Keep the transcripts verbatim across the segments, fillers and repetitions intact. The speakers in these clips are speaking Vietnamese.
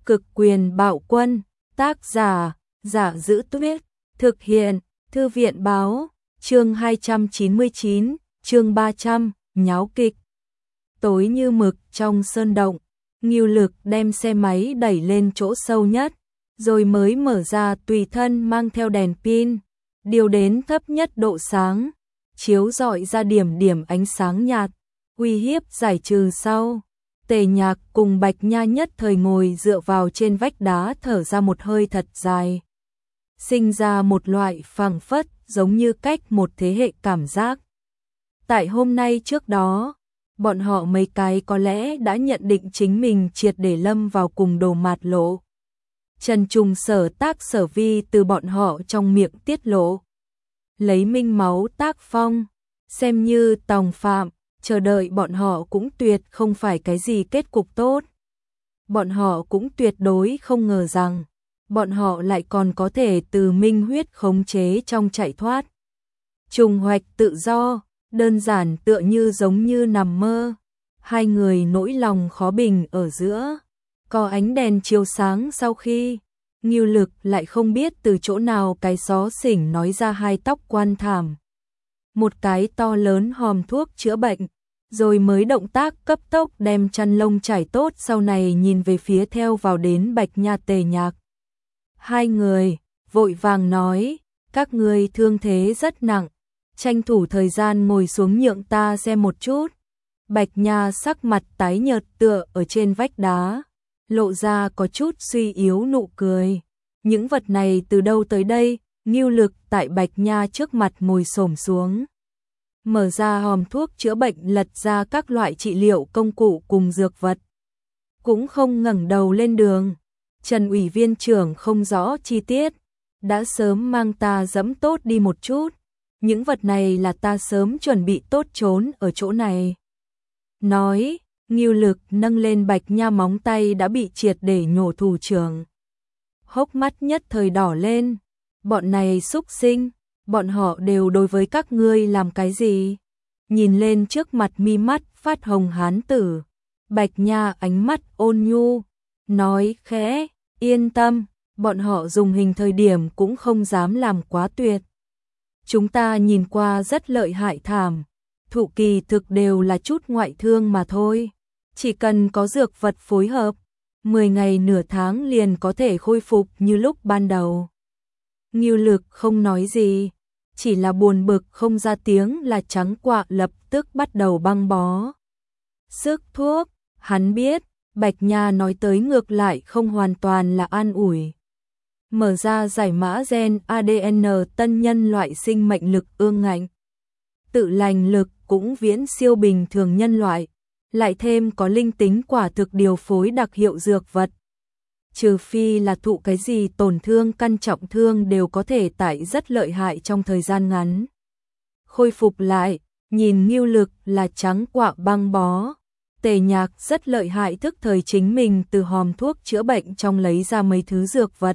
Cực quyền bạo quân, tác giả, Giả Giữ Tuyết, thực hiện, Thư viện báo, chương hai trăm chín mươi chín, chương ba trăm, nháo kịch. Tối như mực trong sơn động, Ngưu Lực đem xe máy đẩy lên chỗ sâu nhất, rồi mới mở ra tùy thân mang theo đèn pin, điều đến thấp nhất độ sáng, chiếu rọi ra điểm điểm ánh sáng nhạt, uy hiếp giải trừ sau. Tề Nhạc cùng Bạch Nha nhất thời ngồi dựa vào trên vách đá thở ra một hơi thật dài. Sinh ra một loại phảng phất giống như cách một thế hệ cảm giác. Tại hôm nay trước đó, bọn họ mấy cái có lẽ đã nhận định chính mình triệt để lâm vào cùng đồ mạt lộ. Trần Trùng sở tác sở vi từ bọn họ trong miệng tiết lộ. Lấy minh máu tác phong, xem như tòng phạm, chờ đợi bọn họ cũng tuyệt không phải cái gì kết cục tốt. Bọn họ cũng tuyệt đối không ngờ rằng, bọn họ lại còn có thể từ minh huyết khống chế trong chạy thoát. Trùng hoạch tự do, đơn giản tựa như giống như nằm mơ. Hai người nỗi lòng khó bình ở giữa, có ánh đèn chiếu sáng sau khi, Ngưu Lực lại không biết từ chỗ nào cái xó xỉnh nói ra hai tóc quan thảm. Một cái to lớn hòm thuốc chữa bệnh, rồi mới động tác cấp tốc đem chăn lông trải tốt, sau này nhìn về phía theo vào đến Bạch Nha Tề Nhạc. Hai người vội vàng nói, các ngươi thương thế rất nặng, tranh thủ thời gian ngồi xuống nhượng ta xem một chút. Bạch Nha sắc mặt tái nhợt tựa ở trên vách đá, lộ ra có chút suy yếu nụ cười. Những vật này từ đâu tới đây? Ngưu Lực tại Bạch Nha trước mặt ngồi xổm xuống, mở ra hòm thuốc chữa bệnh, lật ra các loại trị liệu công cụ cùng dược vật. Cũng không ngẩng đầu lên đường. Trần ủy viên trưởng không rõ chi tiết, đã sớm mang ta dẫm tốt đi một chút. Những vật này là ta sớm chuẩn bị tốt trốn ở chỗ này. Nói, Ngưu Lực nâng lên Bạch Nha móng tay đã bị triệt để nhổ thủ trưởng. Hốc mắt nhất thời đỏ lên, bọn này xúc sinh, bọn họ đều đối với các ngươi làm cái gì? Nhìn lên trước mặt mi mắt phát hồng hán tử, Bạch Nha ánh mắt ôn nhu, nói khẽ, yên tâm, bọn họ dùng hình thời điểm cũng không dám làm quá tuyệt. Chúng ta nhìn qua rất lợi hại thảm, thụ kỳ thực đều là chút ngoại thương mà thôi. Chỉ cần có dược vật phối hợp, mười ngày nửa tháng liền có thể khôi phục như lúc ban đầu. Ngưu Lực không nói gì, chỉ là buồn bực không ra tiếng là trắng quạ lập tức bắt đầu băng bó. Sức thuốc, hắn biết, Bạch Nha nói tới ngược lại không hoàn toàn là an ủi. Mở ra giải mã gen a đê en tân nhân loại sinh mệnh lực ương ngạnh. Tự lành lực cũng viễn siêu bình thường nhân loại, lại thêm có linh tính quả thực điều phối đặc hiệu dược vật. Trừ phi là thụ cái gì tổn thương căn trọng thương đều có thể tải rất lợi hại trong thời gian ngắn. Khôi phục lại, nhìn Ngưu Lực là trắng quạ băng bó. Tề Nhạc rất lợi hại, thức thời chính mình từ hòm thuốc chữa bệnh trong lấy ra mấy thứ dược vật.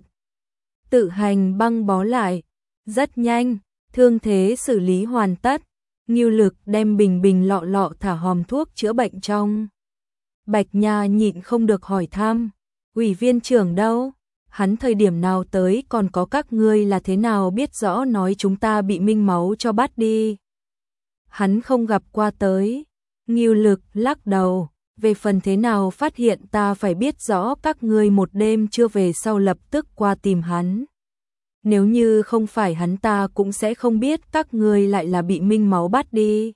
Tự hành băng bó lại, rất nhanh, thương thế xử lý hoàn tất. Ngưu Lực đem bình bình lọ lọ thả hòm thuốc chữa bệnh trong. Bạch Nha nhịn không được hỏi thăm, ủy viên trưởng đâu? Hắn thời điểm nào tới, còn có các ngươi là thế nào biết rõ, nói chúng ta bị minh máu cho bắt đi. Hắn không gặp qua tới. Ngưu Lực lắc đầu, về phần thế nào phát hiện ta phải biết rõ, các ngươi một đêm chưa về sau lập tức qua tìm hắn. Nếu như không phải hắn ta cũng sẽ không biết các ngươi lại là bị minh máu bắt đi.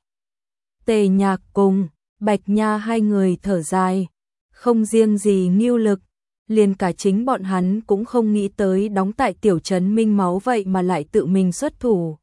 Tề Nhạc cùng Bạch Nha hai người thở dài, không riêng gì Ngưu Lực, liền cả chính bọn hắn cũng không nghĩ tới đóng tại tiểu trấn minh máu vậy mà lại tự mình xuất thủ.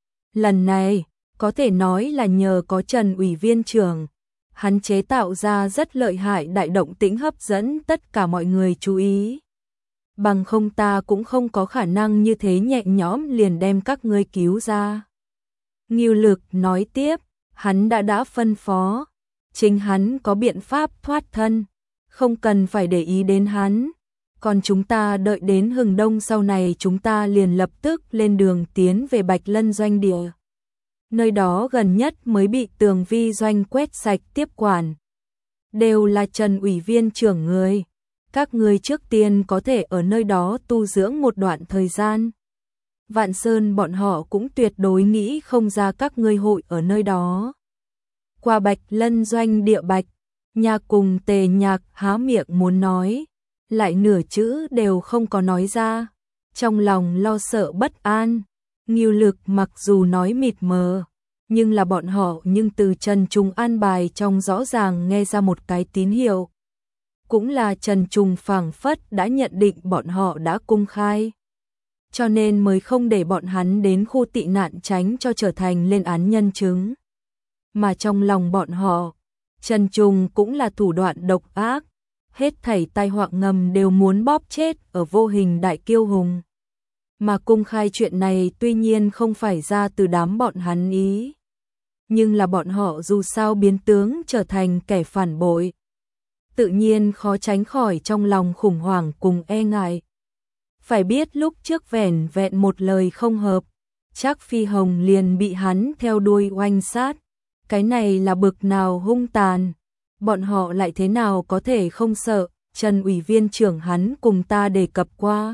Lần này, có thể nói là nhờ có Trần ủy viên trưởng, hắn chế tạo ra rất lợi hại đại động tĩnh hấp dẫn tất cả mọi người chú ý. Bằng không ta cũng không có khả năng như thế nhẹ nhõm liền đem các ngươi cứu ra. Ngưu Lực nói tiếp, hắn đã đã phân phó, chính hắn có biện pháp thoát thân, không cần phải để ý đến hắn. Còn chúng ta đợi đến hừng đông sau này chúng ta liền lập tức lên đường tiến về Bạch Lân doanh địa. Nơi đó gần nhất mới bị Tường Vi doanh quét sạch tiếp quản. Đều là Trần ủy viên trưởng người. các ngươi trước tiên có thể ở nơi đó tu dưỡng một đoạn thời gian. Vạn Sơn bọn họ cũng tuyệt đối nghĩ không ra các ngươi hội ở nơi đó. Qua Bạch Lân doanh địa Bạch Nha cùng Tề Nhạc há miệng muốn nói, lại nửa chữ đều không có nói ra, trong lòng lo sợ bất an. Ngưu Lực mặc dù nói mịt mờ, nhưng là bọn họ nhưng từ Trần Trùng an bài trong rõ ràng nghe ra một cái tín hiệu. Cũng là Trần Trùng phảng phất đã nhận định bọn họ đã cung khai, cho nên mới không để bọn hắn đến khu tị nạn tránh cho trở thành lên án nhân chứng. Mà trong lòng bọn họ, Trần Trùng cũng là thủ đoạn độc ác, hết thảy tai họa ngầm đều muốn bóp chết ở vô hình đại kiêu hùng. Mà cung khai chuyện này tuy nhiên không phải ra từ đám bọn hắn ý, nhưng là bọn họ dù sao biến tướng trở thành kẻ phản bội, tự nhiên khó tránh khỏi trong lòng khủng hoảng cùng e ngại. Phải biết lúc trước vẻn vẹn một lời không hợp, Trác Phi Hồng liền bị hắn theo đuôi oanh sát. Cái này là bực nào hung tàn, bọn họ lại thế nào có thể không sợ. Trần ủy viên trưởng hắn cùng ta đề cập qua,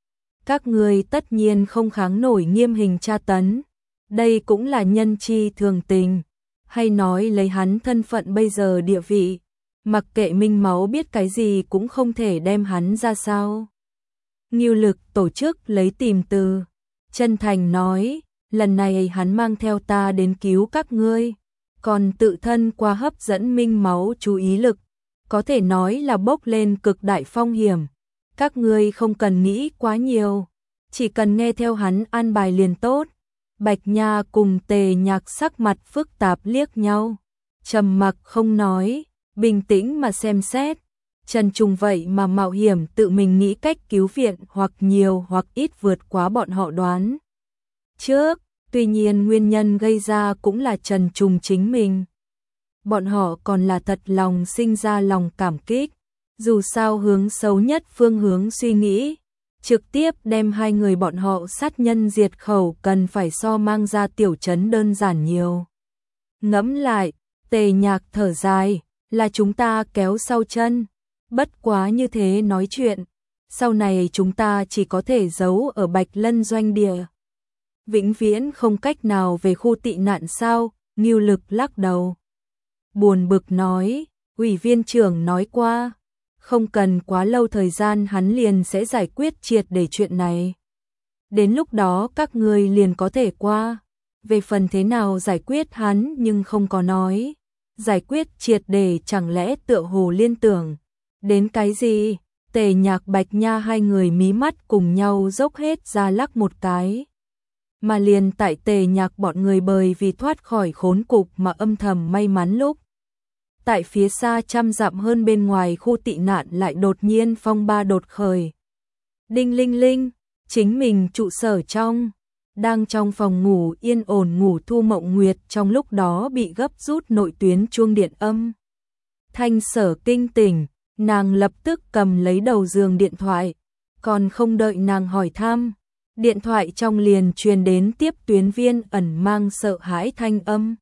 các người tất nhiên không kháng nổi nghiêm hình tra tấn, đây cũng là nhân chi thường tình, hay nói lấy hắn thân phận bây giờ địa vị, mặc kệ Minh Máu biết cái gì cũng không thể đem hắn ra sao. Ngưu Lực tổ chức lấy tìm từ, chân thành nói, lần này hắn mang theo ta đến cứu các ngươi, còn tự thân qua hấp dẫn Minh Máu chú ý lực, có thể nói là bốc lên cực đại phong hiểm. Các ngươi không cần nghĩ quá nhiều, chỉ cần nghe theo hắn an bài liền tốt. Bạch Nha cùng Tề Nhạc sắc mặt phức tạp liếc nhau, trầm mặc không nói, bình tĩnh mà xem xét. Trần Trùng vậy mà mạo hiểm tự mình nghĩ cách cứu viện, hoặc nhiều hoặc ít vượt quá bọn họ đoán trước. Tuy nhiên nguyên nhân gây ra cũng là Trần Trùng chính mình. Bọn họ còn là thật lòng sinh ra lòng cảm kích. Dù sao hướng xấu nhất phương hướng suy nghĩ, trực tiếp đem hai người bọn họ sát nhân diệt khẩu cần phải so mang ra tiểu trấn đơn giản nhiều. Ngẫm lại, Tề Nhạc thở dài, là chúng ta kéo sau chân. Bất quá như thế nói chuyện, sau này chúng ta chỉ có thể giấu ở Bạch Lân doanh địa, vĩnh viễn không cách nào về khu tị nạn sao? Ngưu Lực lắc đầu, buồn bực nói, ủy viên trưởng nói qua, không cần quá lâu thời gian hắn liền sẽ giải quyết triệt để chuyện này. Đến lúc đó các ngươi liền có thể qua. Về phần thế nào giải quyết hắn nhưng không có nói. Giải quyết triệt để chẳng lẽ tựa hồ liên tưởng đến cái gì? Tề Nhạc Bạch Nha hai người mí mắt cùng nhau dốc hết ra lắc một cái. Mà liền tại Tề Nhạc bọn người bởi vì thoát khỏi khốn cục mà âm thầm may mắn lúc, tại phía xa trăm dặm hơn bên ngoài khu tị nạn lại đột nhiên phong ba đột khởi. Đinh linh linh, chính mình trụ sở trong, đang trong phòng ngủ yên ổn ngủ Thu Mộng Nguyệt trong lúc đó bị gấp rút nội tuyến chuông điện âm. Thanh Sở kinh tỉnh, nàng lập tức cầm lấy đầu giường điện thoại, còn không đợi nàng hỏi thăm, điện thoại trong liền truyền đến tiếp tuyến viên ẩn mang sợ hãi thanh âm.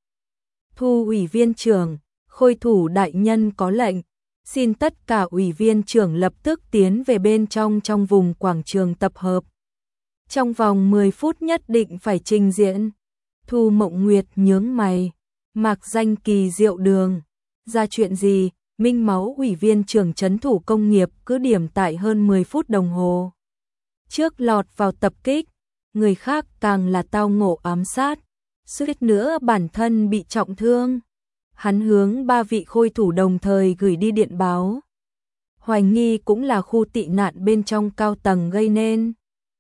Thu ủy viên trưởng, Khôi thủ đại nhân có lệnh, xin tất cả ủy viên trưởng lập tức tiến về bên trong trong vùng quảng trường tập hợp. Trong vòng mười phút nhất định phải trình diễn. Thu Mộng Nguyệt nhướng mày, mạc danh kỳ diệu đường. Ra chuyện gì? Minh Máu ủy viên trưởng trấn thủ công nghiệp cứ điểm tại hơn mười phút đồng hồ trước lọt vào tập kích, người khác càng là tao ngộ ám sát, suýt nữa bản thân bị trọng thương. Hắn hướng ba vị khôi thủ đồng thời gửi đi điện báo. Hoài nghi cũng là khu tị nạn bên trong cao tầng gây nên.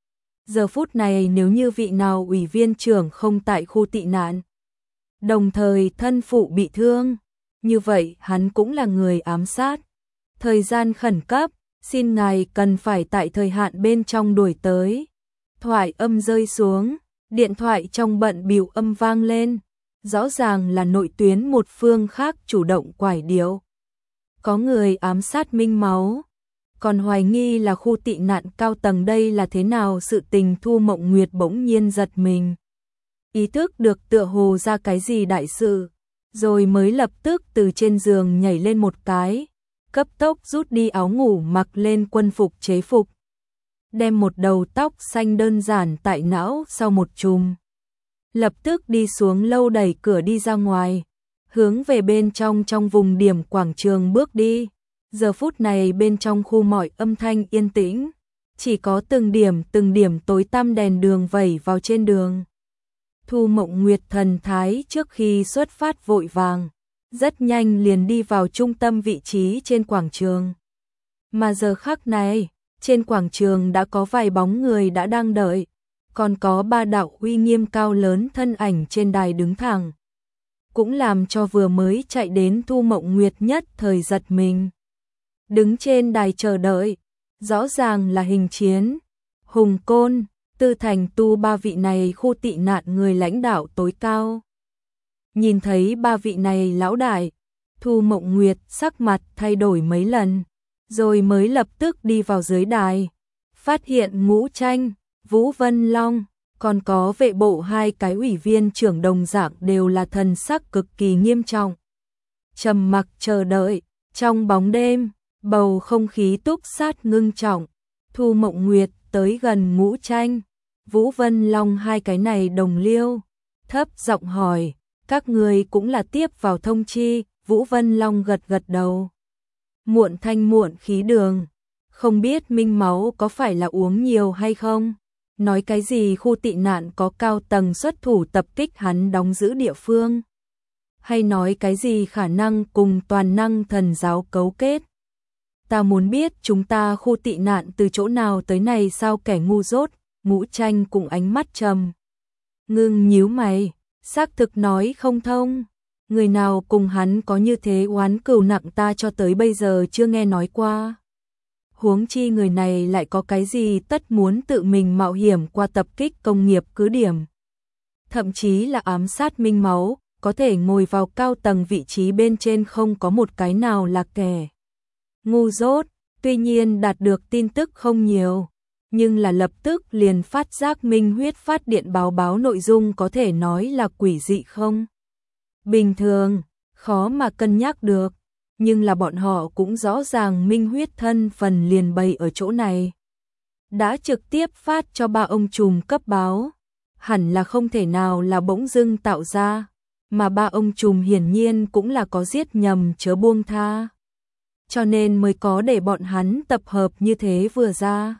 Giờ phút này nếu như vị nào ủy viên trưởng không tại khu tị nạn, đồng thời thân phụ bị thương, như vậy hắn cũng là người ám sát. Thời gian khẩn cấp, xin ngài cần phải tại thời hạn bên trong đuổi tới. Thoại âm rơi xuống, điện thoại trong bận bịu âm vang lên. Rõ ràng là nội tuyến một phương khác chủ động quải điệu. Có người ám sát Minh Máu, còn hoài nghi là khu tị nạn cao tầng, đây là thế nào sự tình? Thu Mộng Nguyệt bỗng nhiên giật mình, ý thức được tựa hồ ra cái gì đại sự, rồi mới lập tức từ trên giường nhảy lên một cái, cấp tốc rút đi áo ngủ mặc lên quân phục chế phục. Đem một đầu tóc xanh đơn giản tại não sau một chùm. Lập tức đi xuống lâu đẩy cửa đi ra ngoài, hướng về bên trong trong vùng điểm quảng trường bước đi. Giờ phút này bên trong khu mọi âm thanh yên tĩnh, chỉ có từng điểm từng điểm tối tăm đèn đường vẩy vào trên đường. Thu Mộng Nguyệt thần thái trước khi xuất phát vội vàng, rất nhanh liền đi vào trung tâm vị trí trên quảng trường. Mà giờ khắc này, trên quảng trường đã có vài bóng người đã đang đợi, còn có ba đạo uy nghiêm cao lớn thân ảnh trên đài đứng thẳng. Cũng làm cho vừa mới chạy đến Thu Mộng Nguyệt nhất thời giật mình. Đứng trên đài chờ đợi, rõ ràng là Hình Chiến, Hùng Côn, Tư Thành Tu ba vị này khu tị nạn người lãnh đạo tối cao. Nhìn thấy ba vị này lão đại, Thu Mộng Nguyệt sắc mặt thay đổi mấy lần, rồi mới lập tức đi vào dưới đài, phát hiện Ngũ Tranh, Vũ Vân Long, còn có vệ bộ hai cái ủy viên trưởng đồng dạng đều là thần sắc cực kỳ nghiêm trọng. Trầm mặc chờ đợi, trong bóng đêm, bầu không khí túc sát ngưng trọng. Thu Mộng Nguyệt tới gần Ngũ Tranh, Vũ Vân Long hai cái này đồng liêu, thấp giọng hỏi, các người cũng là tiếp vào thông chi. Vũ Vân Long gật gật đầu. Muộn thanh muộn khí đường, không biết Minh Máu có phải là uống nhiều hay không? Nói cái gì khu tị nạn có cao tầng xuất thủ tập kích hắn đóng giữ địa phương? Hay nói cái gì khả năng cùng toàn năng thần giáo cấu kết? Ta muốn biết chúng ta khu tị nạn từ chỗ nào tới này sao kẻ ngu dốt? Ngũ Tranh cùng ánh mắt trầm ngưng nhíu mày, xác thực nói không thông. Người nào cùng hắn có như thế oán cừu nặng ta cho tới bây giờ chưa nghe nói qua. Huống chi người này lại có cái gì tất muốn tự mình mạo hiểm qua tập kích công nghiệp cứ điểm. Thậm chí là ám sát Minh Máu, có thể ngồi vào cao tầng vị trí bên trên không có một cái nào là kẻ ngu dốt. Tuy nhiên đạt được tin tức không nhiều, nhưng là lập tức liền phát giác Minh Huyết phát điện báo báo nội dung có thể nói là quỷ dị không bình thường, khó mà cân nhắc được, nhưng là bọn họ cũng rõ ràng Minh Huyết thân phần liền bày ở chỗ này. Đã trực tiếp phát cho ba ông trùm cấp báo, hẳn là không thể nào là bỗng dưng tạo ra, mà ba ông trùm hiển nhiên cũng là có giết nhầm chớ buông tha. Cho nên mới có để bọn hắn tập hợp như thế vừa ra.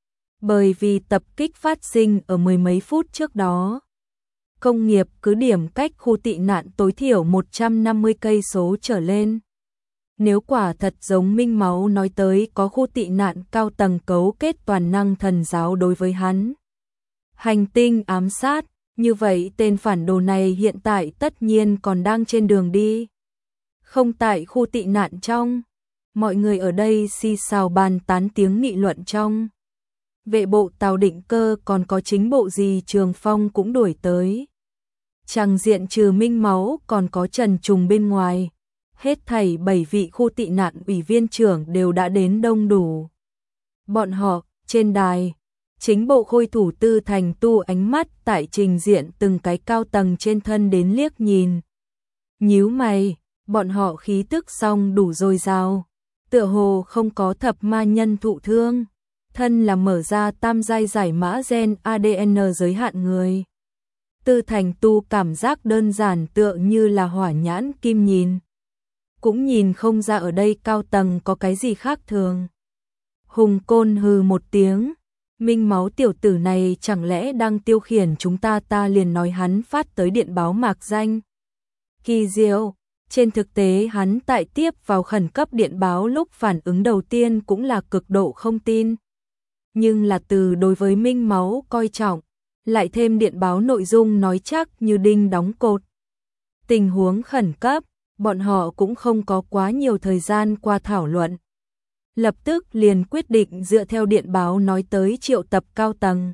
Bởi vì tập kích phát sinh ở mười mấy phút trước đó. Công nghiệp cứ điểm cách khu tị nạn tối thiểu một trăm năm mươi cây số trở lên. Nếu quả thật giống Minh Máu nói tới có khu tị nạn cao tầng cấu kết toàn năng thần giáo đối với hắn. Hành tinh ám sát, như vậy tên phản đồ này hiện tại tất nhiên còn đang trên đường đi. Không tại khu tị nạn trong, mọi người ở đây xì xào bàn tán tiếng nghị luận trong. Vệ bộ Tào Định Cơ còn có chính bộ gì Trường Phong cũng đuổi tới. Chẳng diện trừ Minh Máu còn có Trần Trùng bên ngoài. Hết thảy bảy vị khu tị nạn ủy viên trưởng đều đã đến đông đủ. Bọn họ, trên đài, chính bộ khôi thủ Tư Thành Tu ánh mắt tại trình diện từng cái cao tầng trên thân đến liếc nhìn. Nhíu mày, bọn họ khí tức xong đủ dồi dào, tựa hồ không có thập ma nhân thụ thương. Thân là mở ra tam giai giải mã gen a đê en giới hạn người. Tư Thành Tu cảm giác đơn giản tựa như là hỏa nhãn kim nhìn. Cũng nhìn không ra ở đây cao tầng có cái gì khác thường. Hùng Côn hừ một tiếng. Minh Máu tiểu tử này chẳng lẽ đang tiêu khiển chúng ta? Ta liền nói hắn phát tới điện báo mạc danh. Kỳ diệu, trên thực tế hắn tại tiếp vào khẩn cấp điện báo lúc phản ứng đầu tiên cũng là cực độ không tin. Nhưng là từ đối với Minh Máu coi trọng, lại thêm điện báo nội dung nói chắc như đinh đóng cột. Tình huống khẩn cấp, bọn họ cũng không có quá nhiều thời gian qua thảo luận. Lập tức liền quyết định dựa theo điện báo nói tới triệu tập cao tầng.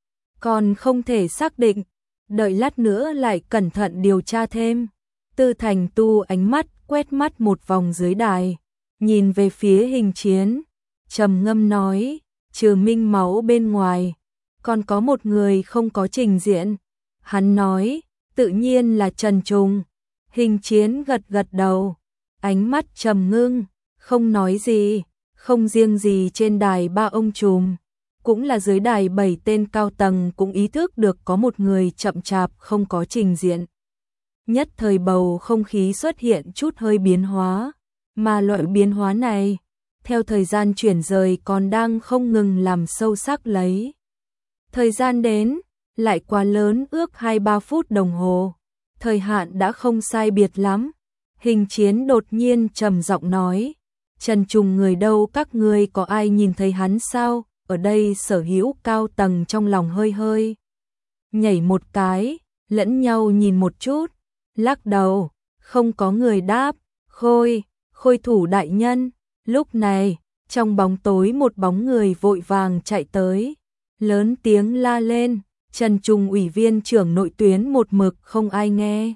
Còn không thể xác định, đợi lát nữa lại cẩn thận điều tra thêm. Tư Thành Tu ánh mắt quét mắt một vòng dưới đài, nhìn về phía Hình Chiến, trầm ngâm nói, trừ Minh Máu bên ngoài, còn có một người không có trình diện. Hắn nói, tự nhiên là Trần Trùng. Hình Chiến gật gật đầu, ánh mắt trầm ngưng, Không nói gì, không riêng gì trên đài ba ông trùm, cũng là dưới đài bảy tên cao tầng cũng ý thức được có một người chậm chạp không có trình diện. Nhất thời bầu không khí xuất hiện chút hơi biến hóa, mà loại biến hóa này, theo thời gian chuyển rời còn đang không ngừng làm sâu sắc lấy. Thời gian đến, lại quá lớn ước hai ba phút đồng hồ, thời hạn đã không sai biệt lắm. Hình Chiến đột nhiên trầm giọng nói, Trần Trùng người đâu, các ngươi có ai nhìn thấy hắn sao? Ở đây sở hữu cao tầng trong lòng hơi hơi nhảy một cái, lẫn nhau nhìn một chút, lắc đầu, không có người đáp. Khôi, Khôi thủ đại nhân. Lúc này, trong bóng tối một bóng người vội vàng chạy tới, lớn tiếng la lên, Trần Trùng ủy viên trưởng nội tuyến một mực không ai nghe.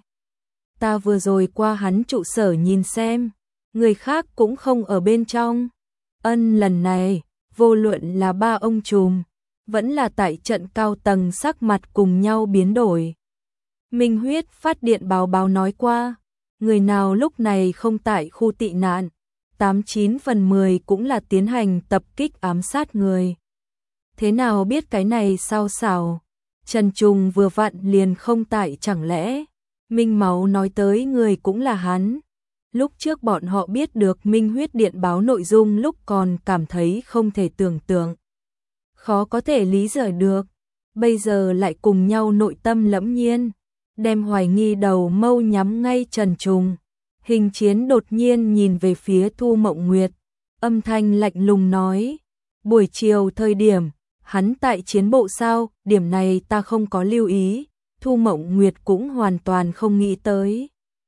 Ta vừa rồi qua hắn trụ sở nhìn xem, người khác cũng không ở bên trong. Ân, lần này, vô luận là ba ông trùm, vẫn là tại trận cao tầng sắc mặt cùng nhau biến đổi. Minh Huyết phát điện báo báo nói qua, người nào lúc này không tại khu tị nạn, tám chín phần mười cũng là tiến hành tập kích ám sát người. Thế nào biết cái này sao xảo? Trần Trùng vừa vặn liền không tại, chẳng lẽ Minh Máu nói tới người cũng là hắn? Lúc trước bọn họ biết được Minh Huyết điện báo nội dung lúc còn cảm thấy không thể tưởng tượng, khó có thể lý giải được, bây giờ lại cùng nhau nội tâm lẫm nhiên, đem hoài nghi đầu mâu nhắm ngay Trần Trùng. Hình Chiến đột nhiên nhìn về phía Thu Mộng Nguyệt, âm thanh lạnh lùng nói, buổi chiều thời điểm, hắn tại chiến bộ sao? Điểm này ta không có lưu ý. Thu Mộng Nguyệt cũng hoàn toàn không nghĩ tới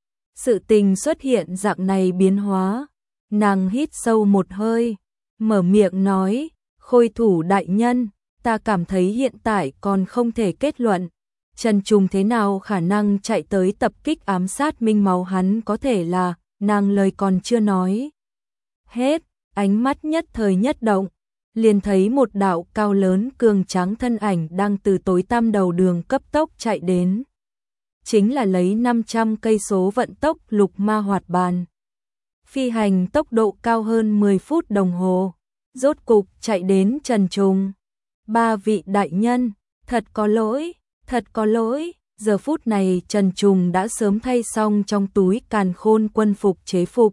sự tình xuất hiện dạng này biến hóa. Nàng hít sâu một hơi, mở miệng nói, Khôi thủ đại nhân, ta cảm thấy hiện tại còn không thể kết luận Trần Trùng thế nào khả năng chạy tới tập kích ám sát Minh Máu, hắn có thể là. Nàng lời còn chưa nói hết, ánh mắt nhất thời nhất động, liền thấy một đạo cao lớn cường tráng thân ảnh đang từ tối tăm đầu đường cấp tốc chạy đến. Chính là lấy năm trăm cây số vận tốc lục ma hoạt bàn, phi hành tốc độ cao hơn mười phút đồng hồ, rốt cục chạy đến Trần Trùng. Ba vị đại nhân, thật có lỗi, thật có lỗi. Giờ phút này Trần Trùng đã sớm thay xong trong túi càn khôn quân phục chế phục.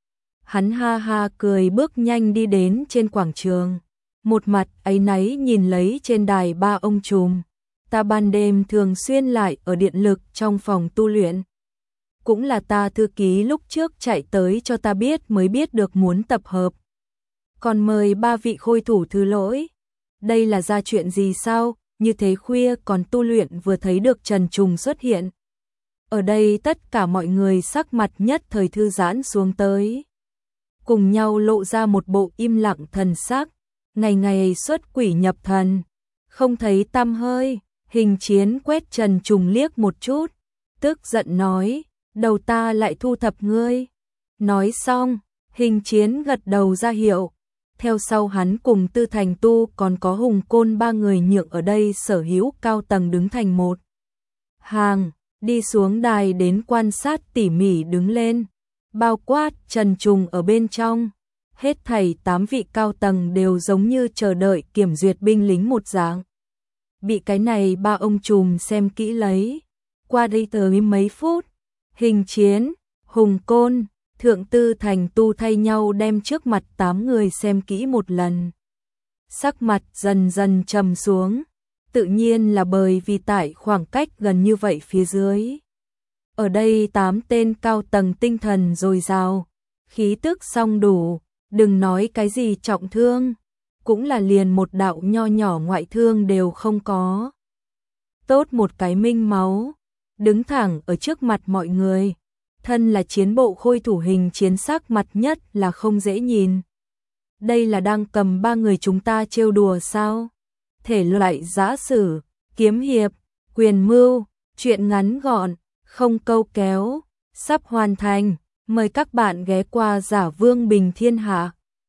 Hắn ha ha cười bước nhanh đi đến trên quảng trường, một mặt áy náy nhìn lấy trên đài ba ông trùm. Ta ban đêm thường xuyên lại ở điện lực trong phòng tu luyện. Cũng là ta thư ký lúc trước chạy tới cho ta biết mới biết được muốn tập hợp. Còn mời ba vị Khôi thủ thứ lỗi. Đây là ra chuyện gì sao? Như thế khuya còn tu luyện, vừa thấy được Trần Trùng xuất hiện. Ở đây tất cả mọi người sắc mặt nhất thời thư giãn xuống tới, cùng nhau lộ ra một bộ im lặng thần sắc. Ngày ngày xuất quỷ nhập thần, không thấy tăm hơi. Hình Chiến quét Trần Trùng liếc một chút, tức giận nói, đầu ta lại thu thập ngươi. Nói xong, Hình Chiến gật đầu ra hiệu. Theo sau hắn cùng Tư Thành Tu còn có Hùng Côn ba người nhượng ở đây sở hữu cao tầng đứng thành một hàng, đi xuống đài đến quan sát tỉ mỉ đứng lên, bao quát Trần Trùng ở bên trong. Hết thảy tám vị cao tầng đều giống như chờ đợi kiểm duyệt binh lính một dạng, bị cái này ba ông trùm xem kỹ lấy. Qua đây tới mấy phút, Hình Chiến, Hùng Côn, Thượng Tư Thành Tu thay nhau đem trước mặt tám người xem kỹ một lần. Sắc mặt dần dần trầm xuống, tự nhiên là bởi vì tại khoảng cách gần như vậy phía dưới. Ở đây tám tên cao tầng tinh thần dồi dào, khí tức song đủ, đừng nói cái gì trọng thương, cũng là liền một đạo nho nhỏ ngoại thương đều không có. Tốt một cái Minh Máu, đứng thẳng ở trước mặt mọi người. Thân là chiến bộ Khôi thủ Hình Chiến sắc mặt nhất là không dễ nhìn. Đây là đang cầm ba người chúng ta trêu đùa sao? Thể loại giã sử, kiếm hiệp, quyền mưu, chuyện ngắn gọn, không câu kéo, sắp hoàn thành. Mời các bạn ghé qua Giả Vương Bình Thiên Hạ.